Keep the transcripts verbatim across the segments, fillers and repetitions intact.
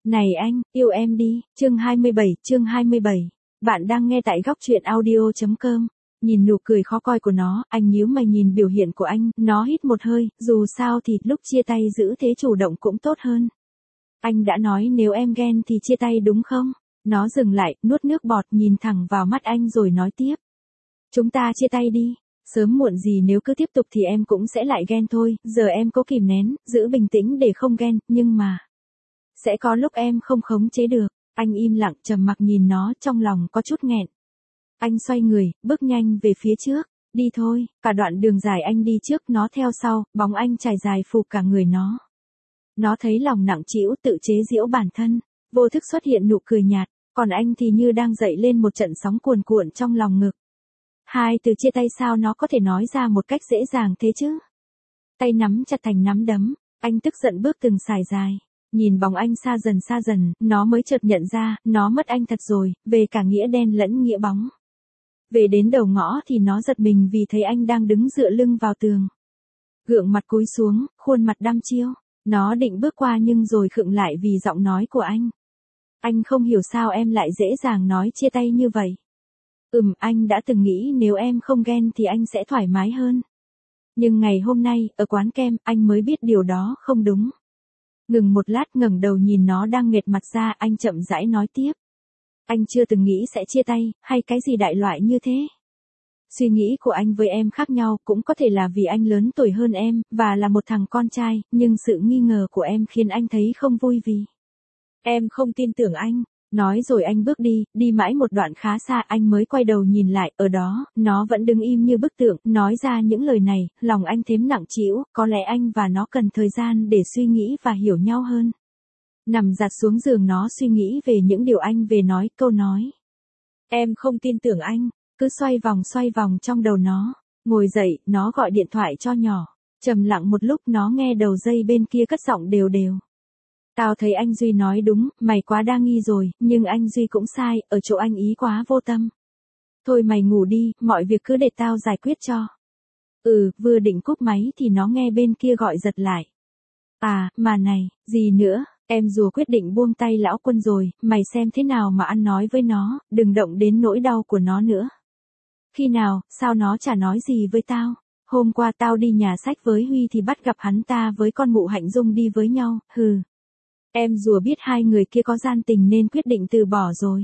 Này anh, yêu em đi, chương hai mươi bảy, chương hai mươi bảy. Bạn đang nghe tại góc truyện audio.com. Nhìn nụ cười khó coi của nó, anh nhíu mày nhìn biểu hiện của anh, nó hít một hơi, dù sao thì lúc chia tay giữ thế chủ động cũng tốt hơn. Anh đã nói nếu em ghen thì chia tay đúng không? Nó dừng lại, nuốt nước bọt nhìn thẳng vào mắt anh rồi nói tiếp. Chúng ta chia tay đi, sớm muộn gì nếu cứ tiếp tục thì em cũng sẽ lại ghen thôi, giờ em cố kìm nén, giữ bình tĩnh để không ghen, nhưng mà... Sẽ có lúc em không khống chế được. Anh im lặng trầm mặc nhìn nó, trong lòng có chút nghẹn. Anh xoay người, bước nhanh về phía trước. Đi thôi, cả đoạn đường dài anh đi trước, nó theo sau, bóng anh trải dài phủ cả người nó. Nó thấy lòng nặng trĩu, tự chế giễu bản thân. Vô thức xuất hiện nụ cười nhạt, còn anh thì như đang dậy lên một trận sóng cuồn cuộn trong lòng ngực. Hai từ chia tay sao nó có thể nói ra một cách dễ dàng thế chứ? Tay nắm chặt thành nắm đấm, anh tức giận bước từng sải dài. Nhìn bóng anh xa dần xa dần, nó mới chợt nhận ra, nó mất anh thật rồi, về cả nghĩa đen lẫn nghĩa bóng. Về đến đầu ngõ thì nó giật mình vì thấy anh đang đứng dựa lưng vào tường. Gượng mặt cúi xuống, khuôn mặt đăm chiêu. Nó định bước qua nhưng rồi khựng lại vì giọng nói của anh. Anh không hiểu sao em lại dễ dàng nói chia tay như vậy. Ừm, anh đã từng nghĩ nếu em không ghen thì anh sẽ thoải mái hơn. Nhưng ngày hôm nay, ở quán kem, anh mới biết điều đó không đúng. Ngừng một lát ngẩng đầu nhìn nó đang nghệt mặt ra, anh chậm rãi nói tiếp. Anh chưa từng nghĩ sẽ chia tay, hay cái gì đại loại như thế. Suy nghĩ của anh với em khác nhau, cũng có thể là vì anh lớn tuổi hơn em, và là một thằng con trai, nhưng sự nghi ngờ của em khiến anh thấy không vui vì. Em không tin tưởng anh. Nói rồi anh bước đi, đi mãi một đoạn khá xa anh mới quay đầu nhìn lại, ở đó, nó vẫn đứng im như bức tượng, nói ra những lời này, lòng anh thêm nặng trĩu, có lẽ anh và nó cần thời gian để suy nghĩ và hiểu nhau hơn. Nằm giặt xuống giường nó suy nghĩ về những điều anh về nói, câu nói. Em không tin tưởng anh, cứ xoay vòng xoay vòng trong đầu nó, ngồi dậy, nó gọi điện thoại cho nhỏ, trầm lặng một lúc nó nghe đầu dây bên kia cất giọng đều đều. Tao thấy anh Duy nói đúng, mày quá đa nghi rồi, nhưng anh Duy cũng sai, ở chỗ anh ý quá vô tâm. Thôi mày ngủ đi, mọi việc cứ để tao giải quyết cho. Ừ, vừa định cúp máy thì nó nghe bên kia gọi giật lại. À, mà này, gì nữa, em rùa quyết định buông tay lão Quân rồi, mày xem thế nào mà ăn nói với nó, đừng động đến nỗi đau của nó nữa. Khi nào, sao nó chả nói gì với tao? Hôm qua tao đi nhà sách với Huy thì bắt gặp hắn ta với con mụ Hạnh Dung đi với nhau, hừ. Em rùa biết hai người kia có gian tình nên quyết định từ bỏ rồi.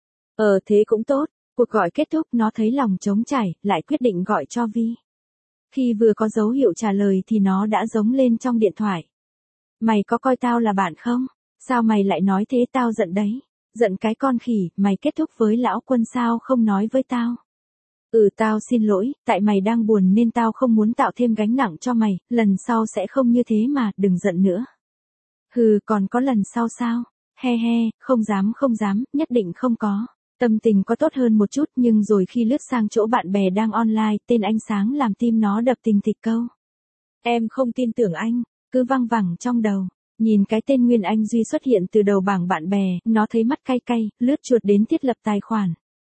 Ờ thế cũng tốt, cuộc gọi kết thúc nó thấy lòng trống trải, lại quyết định gọi cho Vi. Khi vừa có dấu hiệu trả lời thì nó đã giống lên trong điện thoại. Mày có coi tao là bạn không? Sao mày lại nói thế, tao giận đấy. Giận cái con khỉ, mày kết thúc với lão Quân sao không nói với tao? Ừ tao xin lỗi, tại mày đang buồn nên tao không muốn tạo thêm gánh nặng cho mày, lần sau sẽ không như thế mà, đừng giận nữa. Hừ, còn có lần sau sao? He he, không dám không dám, nhất định không có. Tâm tình có tốt hơn một chút nhưng rồi khi lướt sang chỗ bạn bè đang online, tên anh Sáng làm tim nó đập thình thịch câu. Em không tin tưởng anh, cứ văng vẳng trong đầu. Nhìn cái tên Nguyên Anh Duy xuất hiện từ đầu bảng bạn bè, nó thấy mắt cay cay, lướt chuột đến thiết lập tài khoản.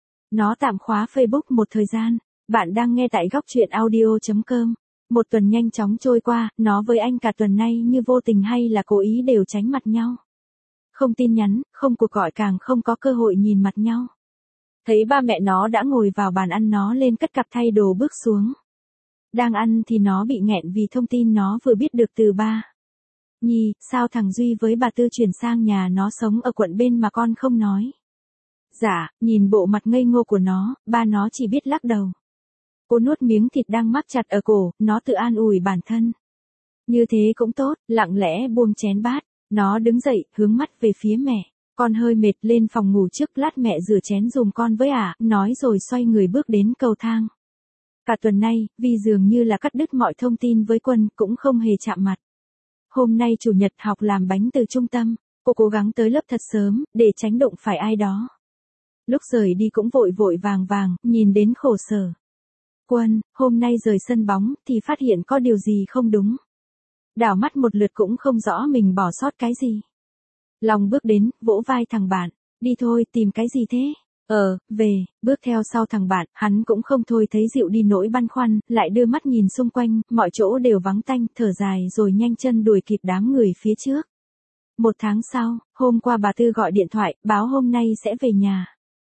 Nó tạm khóa Facebook một thời gian. Bạn đang nghe tại góc truyện audio.com. Một tuần nhanh chóng trôi qua, nó với anh cả tuần nay như vô tình hay là cố ý đều tránh mặt nhau. Không tin nhắn, không cuộc gọi, càng không có cơ hội nhìn mặt nhau. Thấy ba mẹ nó đã ngồi vào bàn ăn nó lên cất cặp thay đồ bước xuống. Đang ăn thì nó bị nghẹn vì thông tin nó vừa biết được từ ba. Nhi, sao thằng Duy với bà Tư chuyển sang nhà nó sống ở quận bên mà con không nói? Dạ, nhìn bộ mặt ngây ngô của nó, ba nó chỉ biết lắc đầu. Cô nuốt miếng thịt đang mắc chặt ở cổ, nó tự an ủi bản thân. Như thế cũng tốt, lặng lẽ buông chén bát, nó đứng dậy, hướng mắt về phía mẹ. Con hơi mệt, lên phòng ngủ trước, lát mẹ rửa chén giùm con với ả, nói rồi xoay người bước đến cầu thang. Cả tuần nay, Vi dường như là cắt đứt mọi thông tin với Quân, cũng không hề chạm mặt. Hôm nay chủ nhật học làm bánh từ trung tâm, cô cố gắng tới lớp thật sớm, để tránh đụng phải ai đó. Lúc rời đi cũng vội vội vàng vàng, nhìn đến khổ sở. Quân, hôm nay rời sân bóng thì phát hiện có điều gì không đúng. Đảo mắt một lượt cũng không rõ mình bỏ sót cái gì. Long bước đến, vỗ vai thằng bạn, đi thôi, tìm cái gì thế? Ờ, về, bước theo sau thằng bạn, hắn cũng không thôi thấy dịu đi nỗi băn khoăn, lại đưa mắt nhìn xung quanh, mọi chỗ đều vắng tanh, thở dài rồi nhanh chân đuổi kịp đám người phía trước. Một tháng sau, hôm qua bà Tư gọi điện thoại, báo hôm nay sẽ về nhà.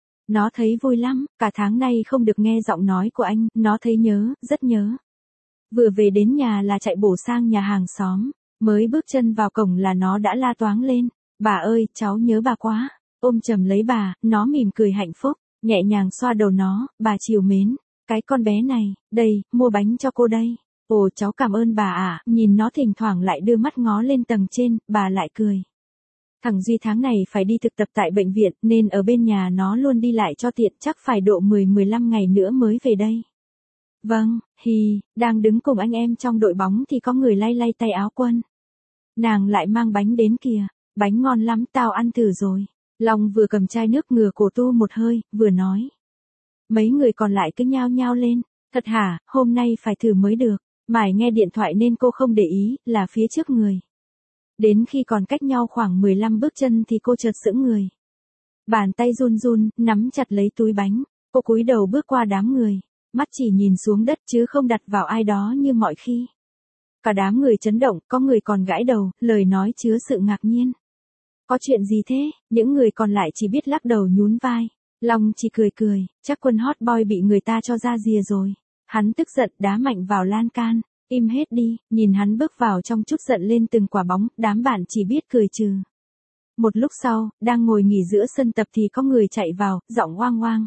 Nó thấy vui lắm, cả tháng nay không được nghe giọng nói của anh, nó thấy nhớ, rất nhớ. Vừa về đến nhà là chạy bổ sang nhà hàng xóm, mới bước chân vào cổng là nó đã la toáng lên. Bà ơi, cháu nhớ bà quá. Ôm chầm lấy bà, nó mỉm cười hạnh phúc, nhẹ nhàng xoa đầu nó, bà chiều mến. Cái con bé này, đây, mua bánh cho cô đây. Ồ cháu cảm ơn bà ạ, nhìn nó thỉnh thoảng lại đưa mắt ngó lên tầng trên, bà lại cười. Thằng Duy tháng này phải đi thực tập tại bệnh viện, nên ở bên nhà nó luôn đi lại cho tiện, chắc phải độ mười mười lăm ngày nữa mới về đây. Vâng, hì, đang đứng cùng anh em trong đội bóng thì có người lay lay tay áo Quân. Nàng lại mang bánh đến kìa, bánh ngon lắm, tao ăn thử rồi. Long vừa cầm chai nước ngừa cổ tu một hơi, vừa nói. Mấy người còn lại cứ nhao nhao lên, thật hả, hôm nay phải thử mới được. Mải nghe điện thoại nên cô không để ý, là phía trước người. Đến khi còn cách nhau khoảng mười lăm bước chân thì cô chợt sững người. Bàn tay run run, nắm chặt lấy túi bánh, cô cúi đầu bước qua đám người, mắt chỉ nhìn xuống đất chứ không đặt vào ai đó như mọi khi. Cả đám người chấn động, có người còn gãi đầu, lời nói chứa sự ngạc nhiên. Có chuyện gì thế? Những người còn lại chỉ biết lắc đầu nhún vai. Long chỉ cười cười, chắc Quân hot boy bị người ta cho ra rìa rồi. Hắn tức giận đá mạnh vào lan can, im hết đi, nhìn hắn bước vào trong chút giận lên từng quả bóng, đám bạn chỉ biết cười trừ. Một lúc sau, đang ngồi nghỉ giữa sân tập thì có người chạy vào, giọng oang oang.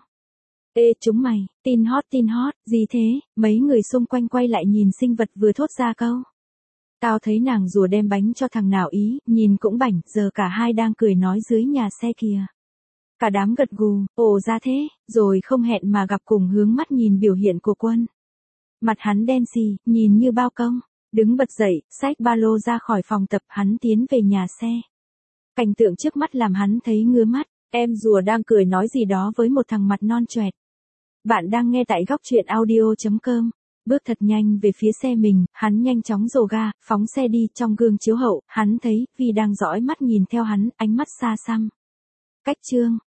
Ê chúng mày, tin hot tin hot, gì thế? Mấy người xung quanh quay lại nhìn sinh vật vừa thốt ra câu. Tao thấy nàng rùa đem bánh cho thằng nào ý, nhìn cũng bảnh, giờ cả hai đang cười nói dưới nhà xe kìa. Cả đám gật gù, ồ ra thế, rồi không hẹn mà gặp cùng hướng mắt nhìn biểu hiện của Quân. Mặt hắn đen xì, nhìn như bao công, đứng bật dậy, xách ba lô ra khỏi phòng tập, hắn tiến về nhà xe. Cảnh tượng trước mắt làm hắn thấy ngứa mắt, em rùa đang cười nói gì đó với một thằng mặt non choẹt. Bạn đang nghe tại góc truyện audio chấm com. Bước thật nhanh về phía xe mình, hắn nhanh chóng dồ ga, phóng xe đi. Trong gương chiếu hậu, hắn thấy Vi đang dõi mắt nhìn theo hắn, ánh mắt xa xăm. Cách chương